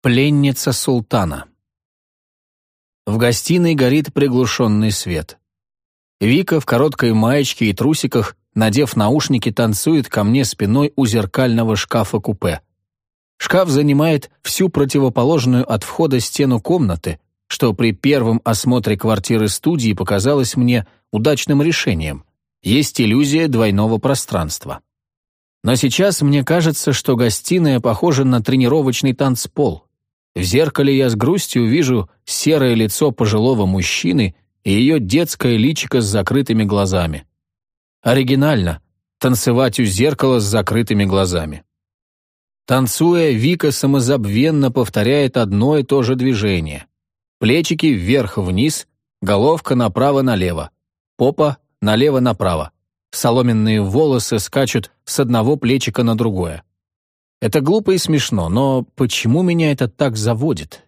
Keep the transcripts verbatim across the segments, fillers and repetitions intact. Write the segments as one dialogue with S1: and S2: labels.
S1: Пленница султана. В гостиной горит приглушенный свет. Вика в короткой маечке и трусиках, надев наушники, танцует ко мне спиной у зеркального шкафа-купе. Шкаф занимает всю противоположную от входа стену комнаты, что при первом осмотре квартиры-студии показалось мне удачным решением. Есть иллюзия двойного пространства. Но сейчас мне кажется, что гостиная похожа на тренировочный танцпол. В зеркале я с грустью вижу серое лицо пожилого мужчины и ее детское личико с закрытыми глазами. Оригинально — танцевать у зеркала с закрытыми глазами. Танцуя, Вика самозабвенно повторяет одно и то же движение. Плечики вверх-вниз, головка направо-налево, попа налево-направо. Соломенные волосы скачут с одного плечика на другое. Это глупо и смешно, но почему меня это так заводит?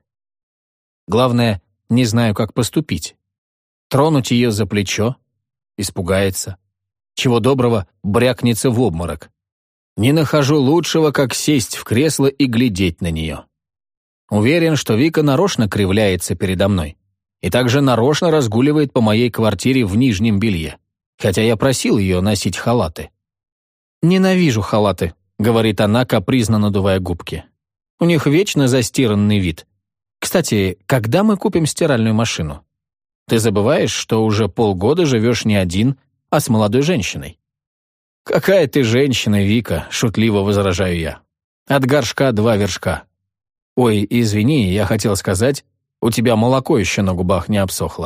S1: Главное, не знаю, как поступить. Тронуть ее за плечо? Испугается. Чего доброго, брякнется в обморок. Не нахожу лучшего, как сесть в кресло и глядеть на нее. Уверен, что Вика нарочно кривляется передо мной и также нарочно разгуливает по моей квартире в нижнем белье, хотя я просил ее носить халаты. «Ненавижу халаты», — говорит она, капризно надувая губки. «У них вечно застиранный вид. Кстати, когда мы купим стиральную машину? Ты забываешь, что уже полгода живешь не один, а с молодой женщиной». «Какая ты женщина, Вика», — шутливо возражаю я. «От горшка два вершка». «Ой, извини, я хотел сказать, у тебя молоко еще на губах не обсохло».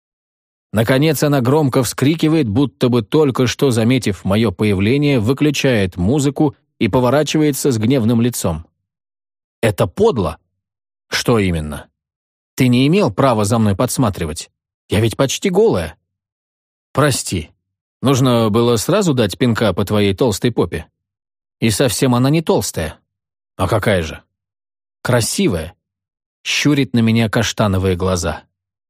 S1: Наконец она громко вскрикивает, будто бы только что, заметив мое появление, выключает музыку и поворачивается с гневным лицом. «Это подло!» «Что именно?» «Ты не имел права за мной подсматривать. Я ведь почти голая». «Прости. Нужно было сразу дать пинка по твоей толстой попе. И совсем она не толстая. А какая же?» «Красивая». Щурит на меня каштановые глаза.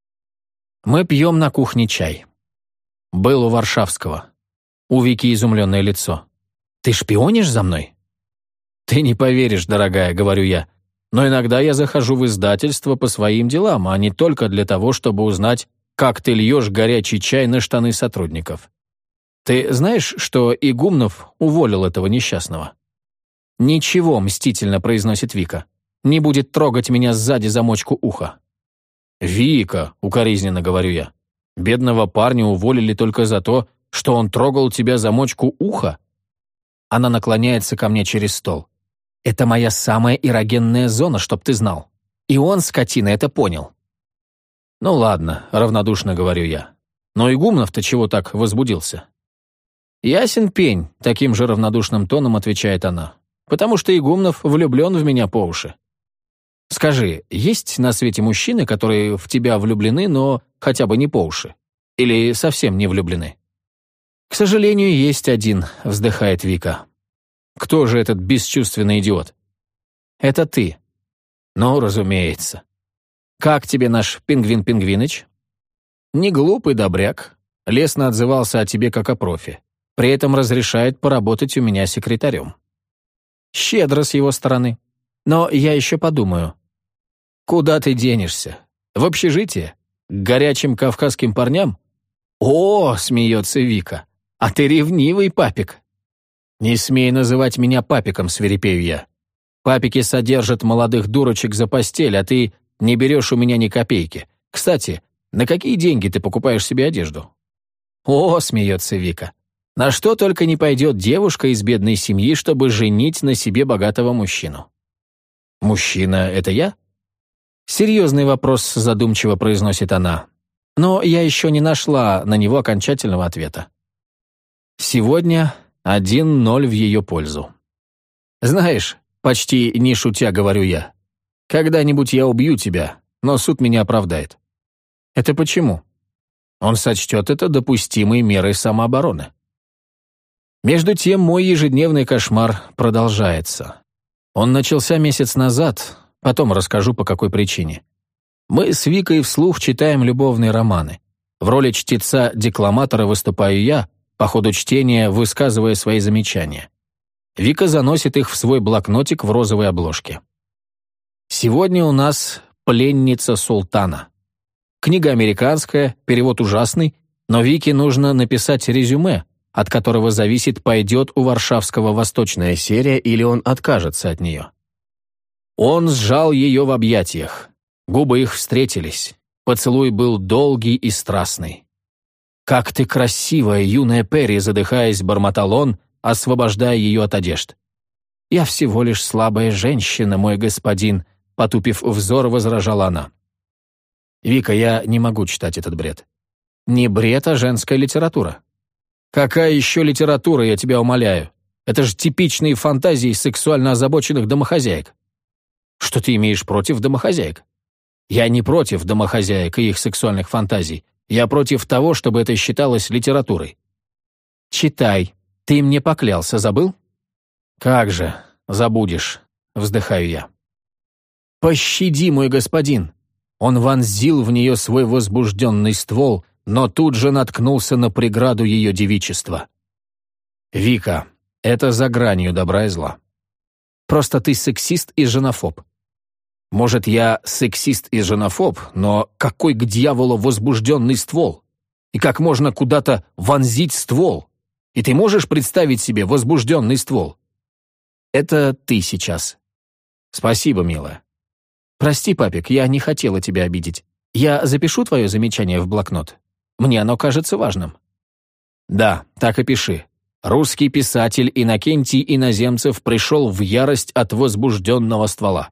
S1: Мы пьем на кухне чай. Был у Варшавского. У Вики изумленное лицо. «Ты шпионишь за мной?» «Ты не поверишь, дорогая», — говорю я, «но иногда я захожу в издательство по своим делам, а не только для того, чтобы узнать, как ты льешь горячий чай на штаны сотрудников. Ты знаешь, что Игумнов уволил этого несчастного?» «Ничего», — мстительно произносит Вика, «не будет трогать меня сзади за мочку уха». «Вика», — укоризненно говорю я, «бедного парня уволили только за то, что он трогал тебя за мочку уха?» Она наклоняется ко мне через стол. «Это моя самая эрогенная зона, чтоб ты знал. И он, скотина, это понял». «Ну ладно», — равнодушно говорю я. «Но Игумнов-то чего так возбудился?» «Ясен пень», — таким же равнодушным тоном отвечает она, «потому что Игумнов влюблен в меня по уши». «Скажи, есть на свете мужчины, которые в тебя влюблены, но хотя бы не по уши? Или совсем не влюблены?» «К сожалению, есть один», — вздыхает Вика. «Кто же этот бесчувственный идиот?» «Это ты». «Ну, разумеется». «Как тебе наш пингвин-пингвиныч?» «Не глупый добряк. Лестно отзывался о тебе как о профи. При этом разрешает поработать у меня секретарем». «Щедро с его стороны. Но я еще подумаю». «Куда ты денешься? В общежитие? К горячим кавказским парням?» «О!» — смеется Вика. «А ты ревнивый папик». «Не смей называть меня папиком», — свирепею я. «Папики содержат молодых дурочек за постель, а ты не берешь у меня ни копейки. Кстати, на какие деньги ты покупаешь себе одежду?» «О!» — смеется Вика. «На что только не пойдет девушка из бедной семьи, чтобы женить на себе богатого мужчину». «Мужчина — это я?» «Серьезный вопрос», — задумчиво произносит она. «Но я еще не нашла на него окончательного ответа». Сегодня один ноль в ее пользу. «Знаешь, почти не шутя говорю я, когда-нибудь я убью тебя, но суд меня оправдает». «Это почему?» «Он сочтет это допустимой мерой самообороны». Между тем мой ежедневный кошмар продолжается. Он начался месяц назад, потом расскажу, по какой причине. Мы с Викой вслух читаем любовные романы. В роли чтеца-декламатора выступаю я, по ходу чтения высказывая свои замечания. Вика заносит их в свой блокнотик в розовой обложке. Сегодня у нас «Пленница султана». Книга американская, перевод ужасный, но Вике нужно написать резюме, от которого зависит, пойдет у Варшавского восточная серия или он откажется от нее. Он сжал ее в объятиях. Губы их встретились. Поцелуй был долгий и страстный. «Как ты красивая, юная Перри!» — задыхаясь, бормотал он, освобождая ее от одежд. «Я всего лишь слабая женщина, мой господин», — потупив взор, возражала она. «Вика, я не могу читать этот бред». «Не бред, а женская литература». «Какая еще литература, я тебя умоляю? Это же типичные фантазии сексуально озабоченных домохозяек». «Что ты имеешь против домохозяек?» «Я не против домохозяек и их сексуальных фантазий. Я против того, чтобы это считалось литературой». «Читай. Ты мне поклялся, забыл?» «Как же, забудешь», — вздыхаю я. «Пощади, мой господин!» Он вонзил в нее свой возбужденный ствол, но тут же наткнулся на преграду ее девичества. «Вика, это за гранью добра и зла. Просто ты сексист и женофоб. Может, я сексист и женофоб, но какой к дьяволу возбужденный ствол? И как можно куда-то вонзить ствол? И ты можешь представить себе возбужденный ствол?» «Это ты сейчас». «Спасибо, милая». «Прости, папик, я не хотела тебя обидеть. Я запишу твое замечание в блокнот. Мне оно кажется важным». «Да, так и пиши. Русский писатель Иннокентий Иноземцев пришел в ярость от возбужденного ствола.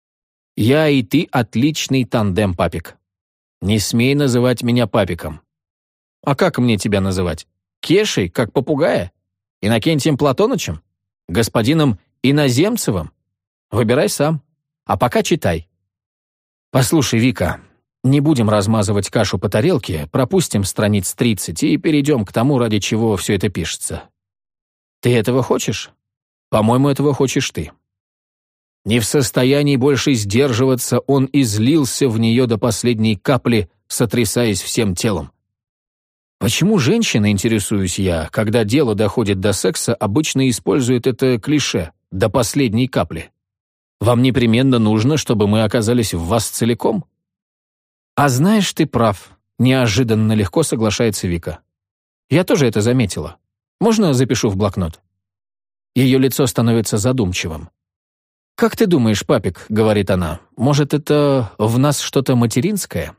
S1: Я и ты отличный тандем, папик. Не смей называть меня папиком. А как мне тебя называть? Кешей, как попугая? Иннокентием Платонычем? Господином Иноземцевым? Выбирай сам. А пока читай». «Послушай, Вика, не будем размазывать кашу по тарелке, пропустим страниц тридцать и перейдем к тому, ради чего все это пишется. Ты этого хочешь? По-моему, этого хочешь ты». Не в состоянии больше сдерживаться, он излился в нее до последней капли, сотрясаясь всем телом. Почему женщины, интересуюсь я, когда дело доходит до секса, обычно используют это клише «до последней капли»? Вам непременно нужно, чтобы мы оказались в вас целиком? А знаешь, ты прав, неожиданно легко соглашается Вика. Я тоже это заметила. Можно запишу в блокнот? Ее лицо становится задумчивым. «Как ты думаешь, папик, — говорит она, — может, это в нас что-то материнское?»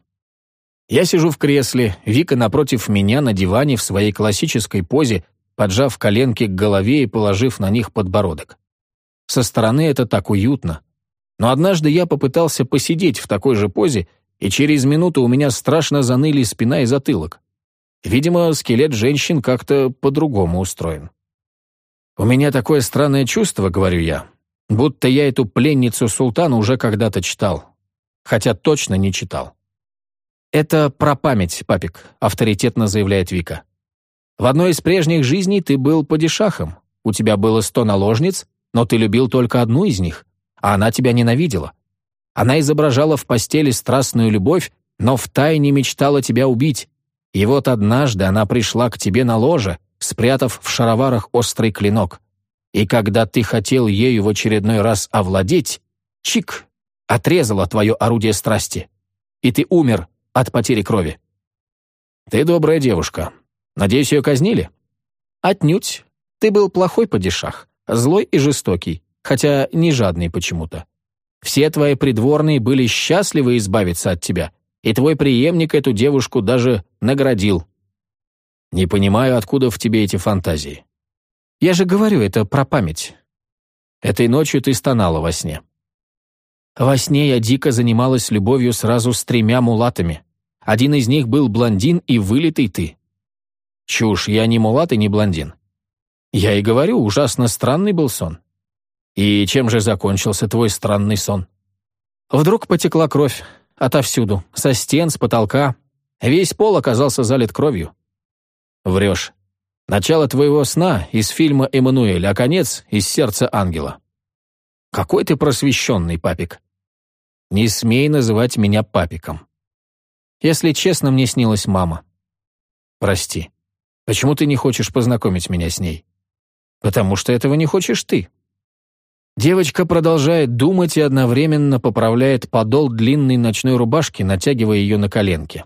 S1: Я сижу в кресле, Вика напротив меня на диване в своей классической позе, поджав коленки к голове и положив на них подбородок. Со стороны это так уютно. Но однажды я попытался посидеть в такой же позе, и через минуту у меня страшно заныли спина и затылок. Видимо, скелет женщин как-то по-другому устроен. «У меня такое странное чувство, — говорю я, — будто я эту пленницу султана уже когда-то читал. Хотя точно не читал». «Это про память, папик», — авторитетно заявляет Вика. «В одной из прежних жизней ты был падишахом. У тебя было сто наложниц, но ты любил только одну из них, а она тебя ненавидела. Она изображала в постели страстную любовь, но втайне мечтала тебя убить. И вот однажды она пришла к тебе на ложе, спрятав в шароварах острый клинок. И когда ты хотел ею в очередной раз овладеть, чик, отрезала твое орудие страсти. И ты умер от потери крови. Ты добрая девушка. Надеюсь, ее казнили? Отнюдь. Ты был плохой падишах, злой и жестокий, хотя не жадный почему-то. Все твои придворные были счастливы избавиться от тебя, и твой преемник эту девушку даже наградил. Не понимаю, откуда в тебе эти фантазии. Я же говорю, это про память. Этой ночью ты стонала во сне. Во сне я дико занималась любовью сразу с тремя мулатами. Один из них был блондин и вылитый ты. Чушь, я не мулат и не блондин. Я и говорю, ужасно странный был сон. И чем же закончился твой странный сон? Вдруг потекла кровь. Отовсюду. Со стен, с потолка. Весь пол оказался залит кровью. Врешь. Начало твоего сна из фильма «Эммануэль», а конец из «Сердца ангела». Какой ты просвещенный, папик. Не смей называть меня папиком. Если честно, мне снилась мама. Прости. Почему ты не хочешь познакомить меня с ней? Потому что этого не хочешь ты. Девочка продолжает думать и одновременно поправляет подол длинной ночной рубашки, натягивая ее на коленки.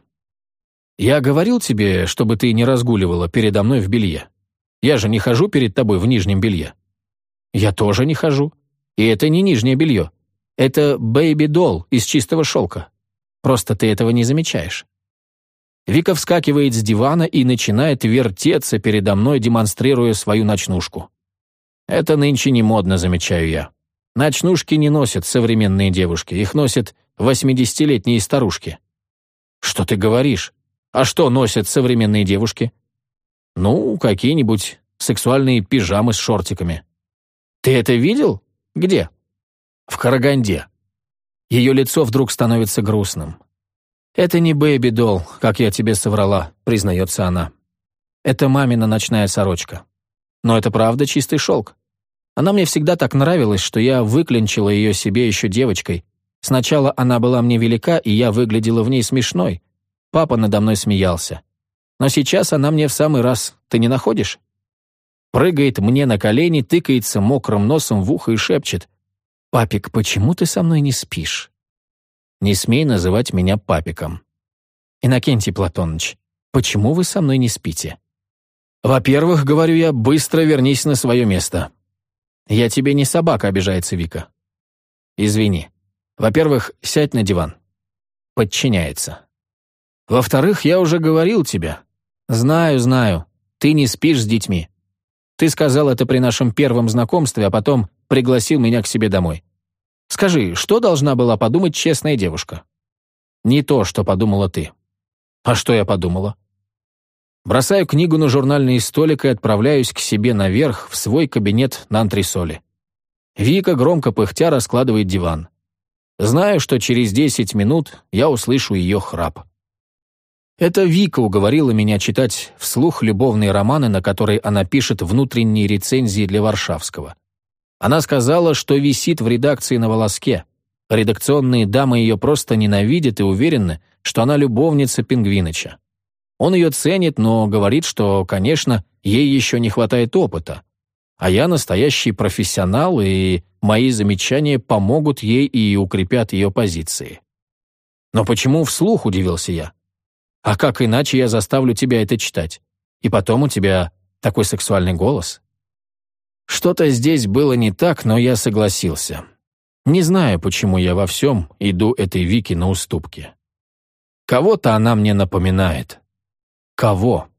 S1: «Я говорил тебе, чтобы ты не разгуливала передо мной в белье. Я же не хожу перед тобой в нижнем белье». «Я тоже не хожу. И это не нижнее белье. Это бэйби-долл из чистого шелка. Просто ты этого не замечаешь». Вика вскакивает с дивана и начинает вертеться передо мной, демонстрируя свою ночнушку. «Это нынче не модно», замечаю я. «Ночнушки не носят современные девушки, их носят восьмидесятилетние старушки». «Что ты говоришь? А что носят современные девушки?» «Ну, какие-нибудь сексуальные пижамы с шортиками». «Ты это видел? Где?» «В Караганде». Ее лицо вдруг становится грустным. «Это не бэйби-долл, как я тебе соврала», признается она. «Это мамина ночная сорочка. Но это правда чистый шелк. Она мне всегда так нравилась, что я выклинчила ее себе еще девочкой. Сначала она была мне велика, и я выглядела в ней смешной. Папа надо мной смеялся. Но сейчас она мне в самый раз, ты не находишь?» Прыгает мне на колени, тыкается мокрым носом в ухо и шепчет: «Папик, почему ты со мной не спишь?» Не смей называть меня папиком. «Иннокентий Платоныч, почему вы со мной не спите?» «Во-первых, — говорю я, — быстро вернись на свое место». «Я тебе не собака», — обижается Вика. «Извини. Во-первых, сядь на диван». Подчиняется. «Во-вторых, я уже говорил тебе». «Знаю, знаю. Ты не спишь с детьми. Ты сказал это при нашем первом знакомстве, а потом пригласил меня к себе домой. Скажи, что должна была подумать честная девушка?» «Не то, что подумала ты». «А что я подумала?» Бросаю книгу на журнальный столик и отправляюсь к себе наверх, в свой кабинет на антресоле. Вика, громко пыхтя, раскладывает диван. Знаю, что через десять минут я услышу ее храп. Это Вика уговорила меня читать вслух любовные романы, на которые она пишет внутренние рецензии для Варшавского. Она сказала, что висит в редакции на волоске. Редакционные дамы ее просто ненавидят и уверены, что она любовница Пингвиныча. Он ее ценит, но говорит, что, конечно, ей еще не хватает опыта. А я настоящий профессионал, и мои замечания помогут ей и укрепят ее позиции. «Но почему вслух?» — удивился я. «А как иначе я заставлю тебя это читать? И потом у тебя такой сексуальный голос». Что-то здесь было не так, но я согласился. Не знаю, почему я во всем иду этой Вике на уступки. Кого-то она мне напоминает. Кого?